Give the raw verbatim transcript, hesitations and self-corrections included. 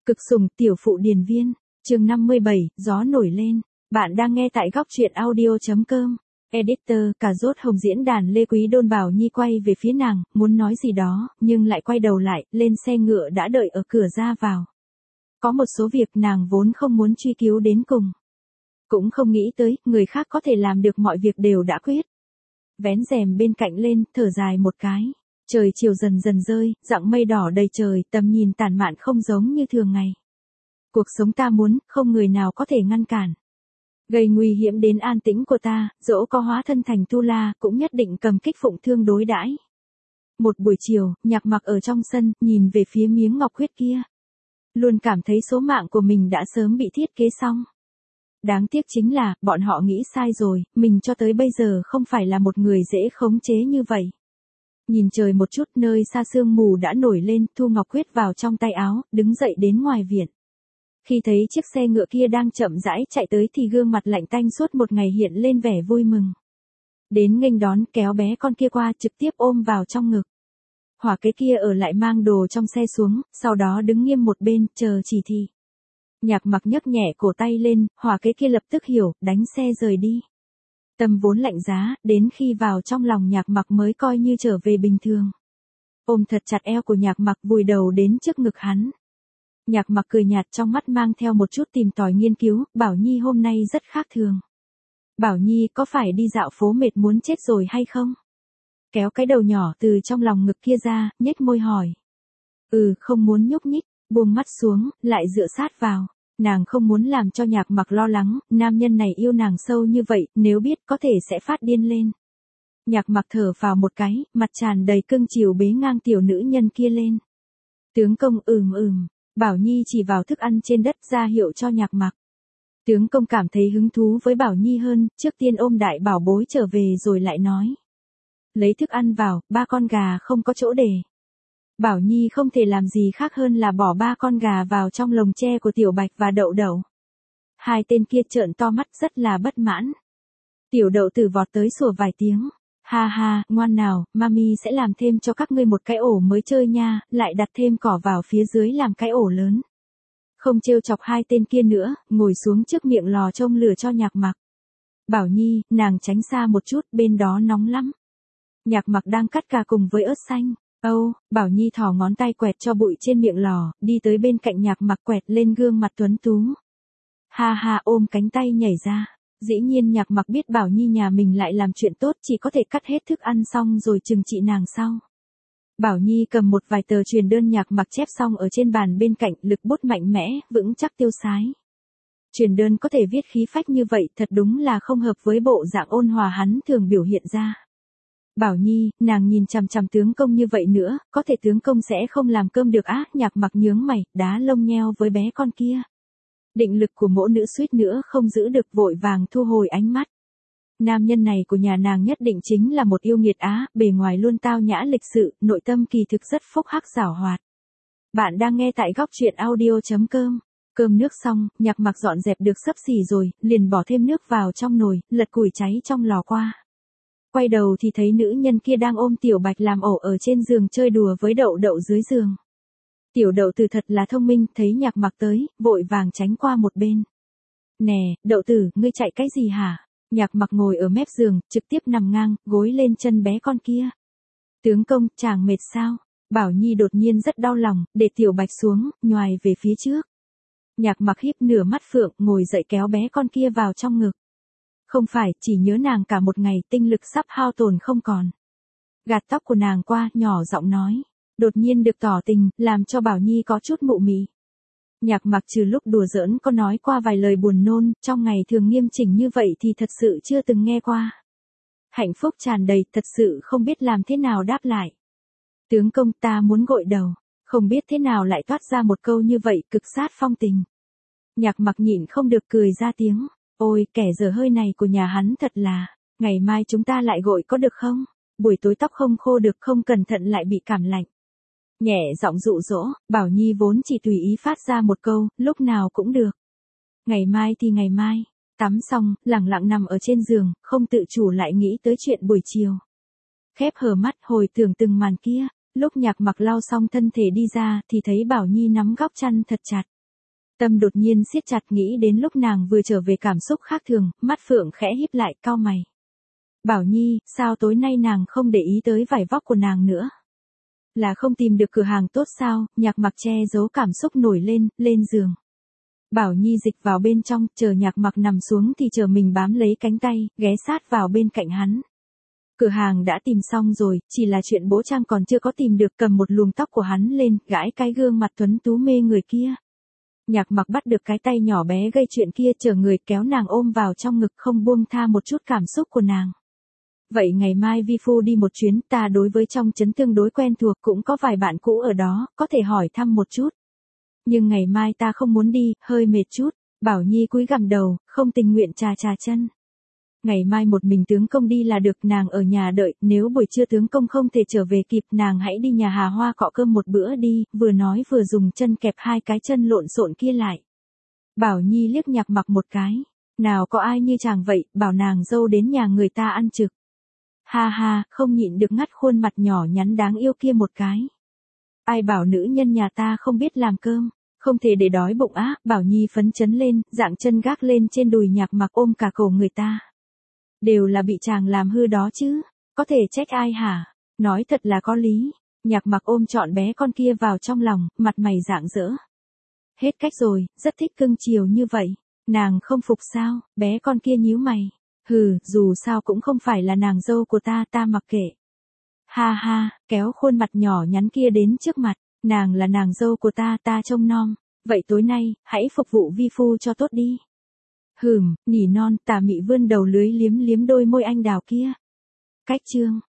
Cực sủng tiểu phụ điền viên, chương năm mươi bảy, gió nổi lên. Bạn đang nghe tại góc truyện audio.com. Editor, cà rốt hồng diễn đàn Lê Quý Đôn Bảo Nhi quay về phía nàng, muốn nói gì đó, nhưng lại quay đầu lại, lên xe ngựa đã đợi ở cửa ra vào. Có một số việc nàng vốn không muốn truy cứu đến cùng. Cũng không nghĩ tới, người khác có thể làm được mọi việc đều đã quyết. Vén rèm bên cạnh lên, thở dài một cái. Trời chiều dần dần rơi, dặng mây đỏ đầy trời, tầm nhìn tản mạn không giống như thường ngày. Cuộc sống ta muốn, không người nào có thể ngăn cản. Gây nguy hiểm đến an tĩnh của ta, dẫu có hóa thân thành tu la, cũng nhất định cầm kích phụng thương đối đãi. Một buổi chiều, Nhạc Mặc ở trong sân, nhìn về phía miếng ngọc huyết kia. Luôn cảm thấy số mạng của mình đã sớm bị thiết kế xong. Đáng tiếc chính là, bọn họ nghĩ sai rồi, mình cho tới bây giờ không phải là một người dễ khống chế như vậy. Nhìn trời một chút, nơi xa sương mù đã nổi lên, thu ngọc huyết vào trong tay áo, đứng dậy đến ngoài viện. Khi thấy chiếc xe ngựa kia đang chậm rãi chạy tới thì gương mặt lạnh tanh suốt một ngày hiện lên vẻ vui mừng. Đến nghênh đón, kéo bé con kia qua, trực tiếp ôm vào trong ngực. Hỏa kế kia ở lại mang đồ trong xe xuống, sau đó đứng nghiêm một bên, chờ chỉ thị. Nhạc Mặc nhấc nhẹ cổ tay lên, hỏa kế kia lập tức hiểu, đánh xe rời đi. Tâm vốn lạnh giá, đến khi vào trong lòng Nhạc Mặc mới coi như trở về bình thường. Ôm thật chặt eo của Nhạc Mặc, vùi đầu đến trước ngực hắn. Nhạc Mặc cười nhạt, trong mắt mang theo một chút tìm tòi nghiên cứu, Bảo Nhi hôm nay rất khác thường. Bảo Nhi có phải đi dạo phố mệt muốn chết rồi hay không? Kéo cái đầu nhỏ từ trong lòng ngực kia ra, nhếch môi hỏi. Ừ, không muốn nhúc nhích, buông mắt xuống, lại dựa sát vào. Nàng không muốn làm cho Nhạc Mặc lo lắng, nam nhân này yêu nàng sâu như vậy, nếu biết có thể sẽ phát điên lên. Nhạc Mặc thở vào một cái, mặt tràn đầy cưng chiều bế ngang tiểu nữ nhân kia lên. Tướng công ừm ừm, Bảo Nhi chỉ vào thức ăn trên đất ra hiệu cho Nhạc Mặc. Tướng công cảm thấy hứng thú với Bảo Nhi hơn, trước tiên ôm đại bảo bối trở về rồi lại nói. Lấy thức ăn vào, ba con gà không có chỗ để. Bảo Nhi không thể làm gì khác hơn là bỏ ba con gà vào trong lồng tre của Tiểu Bạch và Đậu Đậu. Hai tên kia trợn to mắt rất là bất mãn. Tiểu Đậu Tử vọt tới sủa vài tiếng. Ha ha, ngoan nào, mami sẽ làm thêm cho các ngươi một cái ổ mới chơi nha, lại đặt thêm cỏ vào phía dưới làm cái ổ lớn. Không trêu chọc hai tên kia nữa, ngồi xuống trước miệng lò trông lửa cho Nhạc Mặc. Bảo Nhi, nàng tránh xa một chút, bên đó nóng lắm. Nhạc Mặc đang cắt cà cùng với ớt xanh. Âu, Bảo Nhi thò ngón tay quẹt cho bụi trên miệng lò, đi tới bên cạnh Nhạc Mặc quẹt lên gương mặt tuấn tú. Ha ha, ôm cánh tay nhảy ra. Dĩ nhiên Nhạc Mặc biết Bảo Nhi nhà mình lại làm chuyện tốt, chỉ có thể cắt hết thức ăn xong rồi trừng trị nàng sau. Bảo Nhi cầm một vài tờ truyền đơn Nhạc Mặc chép xong ở trên bàn bên cạnh, lực bút mạnh mẽ, vững chắc tiêu sái. Truyền đơn có thể viết khí phách như vậy, thật đúng là không hợp với bộ dạng ôn hòa hắn thường biểu hiện ra. Bảo Nhi, nàng nhìn chằm chằm tướng công như vậy nữa, có thể tướng công sẽ không làm cơm được á? Nhạc Mặc nhướng mày, đá lông nheo với bé con kia. Định lực của mỗ nữ suýt nữa không giữ được, vội vàng thu hồi ánh mắt. Nam nhân này của nhà nàng nhất định chính là một yêu nghiệt á, bề ngoài luôn tao nhã lịch sự, nội tâm kỳ thực rất phúc hắc giảo hoạt. Bạn đang nghe tại góc truyện audio.com. Cơm nước xong, Nhạc Mặc dọn dẹp được xấp xỉ rồi, liền bỏ thêm nước vào trong nồi, lật củi cháy trong lò qua. Quay đầu thì thấy nữ nhân kia đang ôm Tiểu Bạch làm ổ ở trên giường chơi đùa với Đậu Đậu dưới giường. Tiểu Đậu Tử thật là thông minh, thấy Nhạc Mặc tới, vội vàng tránh qua một bên. Nè, Đậu Tử, ngươi chạy cái gì hả? Nhạc Mặc ngồi ở mép giường, trực tiếp nằm ngang, gối lên chân bé con kia. Tướng công, chàng mệt sao? Bảo Nhi đột nhiên rất đau lòng, để Tiểu Bạch xuống, nhoài về phía trước. Nhạc Mặc híp nửa mắt phượng, ngồi dậy kéo bé con kia vào trong ngực. Không phải, chỉ nhớ nàng cả một ngày, tinh lực sắp hao tổn không còn. Gạt tóc của nàng qua, nhỏ giọng nói. Đột nhiên được tỏ tình, làm cho Bảo Nhi có chút mụ mị. Nhạc Mặc trừ lúc đùa giỡn có nói qua vài lời buồn nôn, trong ngày thường nghiêm chỉnh như vậy thì thật sự chưa từng nghe qua. Hạnh phúc tràn đầy, thật sự không biết làm thế nào đáp lại. Tướng công, ta muốn gội đầu, không biết thế nào lại toát ra một câu như vậy, cực sát phong tình. Nhạc Mặc nhịn không được cười ra tiếng. Ôi, kẻ dở hơi này của nhà hắn thật là, ngày mai chúng ta lại gội có được không? Buổi tối tóc không khô được, không cẩn thận lại bị cảm lạnh. Nhẹ giọng dụ dỗ, Bảo Nhi vốn chỉ tùy ý phát ra một câu, lúc nào cũng được. Ngày mai thì ngày mai, tắm xong, lẳng lặng nằm ở trên giường, không tự chủ lại nghĩ tới chuyện buổi chiều. Khép hờ mắt hồi tưởng từng màn kia, lúc Nhạc Mặc lau xong thân thể đi ra thì thấy Bảo Nhi nắm góc chăn thật chặt. Tâm đột nhiên siết chặt nghĩ đến lúc nàng vừa trở về cảm xúc khác thường, mắt Phượng khẽ híp lại, cau mày. Bảo Nhi, sao tối nay nàng không để ý tới vải vóc của nàng nữa? Là không tìm được cửa hàng tốt sao? Nhạc Mặc che giấu cảm xúc nổi lên, lên giường. Bảo Nhi dịch vào bên trong, chờ Nhạc Mặc nằm xuống thì chờ mình bám lấy cánh tay, ghé sát vào bên cạnh hắn. Cửa hàng đã tìm xong rồi, chỉ là chuyện bố Trang còn chưa có tìm được, cầm một luồng tóc của hắn lên, gãi cái gương mặt tuấn tú mê người kia. Nhạc Mặc bắt được cái tay nhỏ bé gây chuyện kia, chờ người kéo nàng ôm vào trong ngực, không buông tha một chút cảm xúc của nàng. Vậy ngày mai vi phu đi một chuyến, ta đối với trong trấn tương đối quen thuộc, cũng có vài bạn cũ ở đó, có thể hỏi thăm một chút. Nhưng ngày mai ta không muốn đi, hơi mệt chút. Bảo Nhi cúi gằm đầu, không tình nguyện chà chà chân. Ngày mai một mình tướng công đi là được, nàng ở nhà đợi, nếu buổi trưa tướng công không thể trở về kịp, nàng hãy đi nhà Hà Hoa cọ cơm một bữa đi, vừa nói vừa dùng chân kẹp hai cái chân lộn xộn kia lại. Bảo Nhi liếc Nhạc Mặc một cái. Nào có ai như chàng vậy, bảo nàng dâu đến nhà người ta ăn trực. Ha ha, không nhịn được ngắt khuôn mặt nhỏ nhắn đáng yêu kia một cái. Ai bảo nữ nhân nhà ta không biết làm cơm, không thể để đói bụng á. Bảo Nhi phấn chấn lên, dạng chân gác lên trên đùi Nhạc Mặc ôm cả cổ người ta. Đều là bị chàng làm hư đó chứ, có thể trách ai hả? Nói thật là có lý. Nhạc Mặc ôm trọn bé con kia vào trong lòng, mặt mày rạng rỡ. Hết cách rồi, rất thích cưng chiều như vậy. Nàng không phục sao? Bé con kia nhíu mày. Hừ, dù sao cũng không phải là nàng dâu của ta, ta mặc kệ. Ha ha, kéo khuôn mặt nhỏ nhắn kia đến trước mặt. Nàng là nàng dâu của ta, ta trông nom. Vậy tối nay, hãy phục vụ vi phu cho tốt đi. Hừm, nỉ non, Tà Mị vươn đầu lưới liếm liếm đôi môi anh đào kia. Cách chương.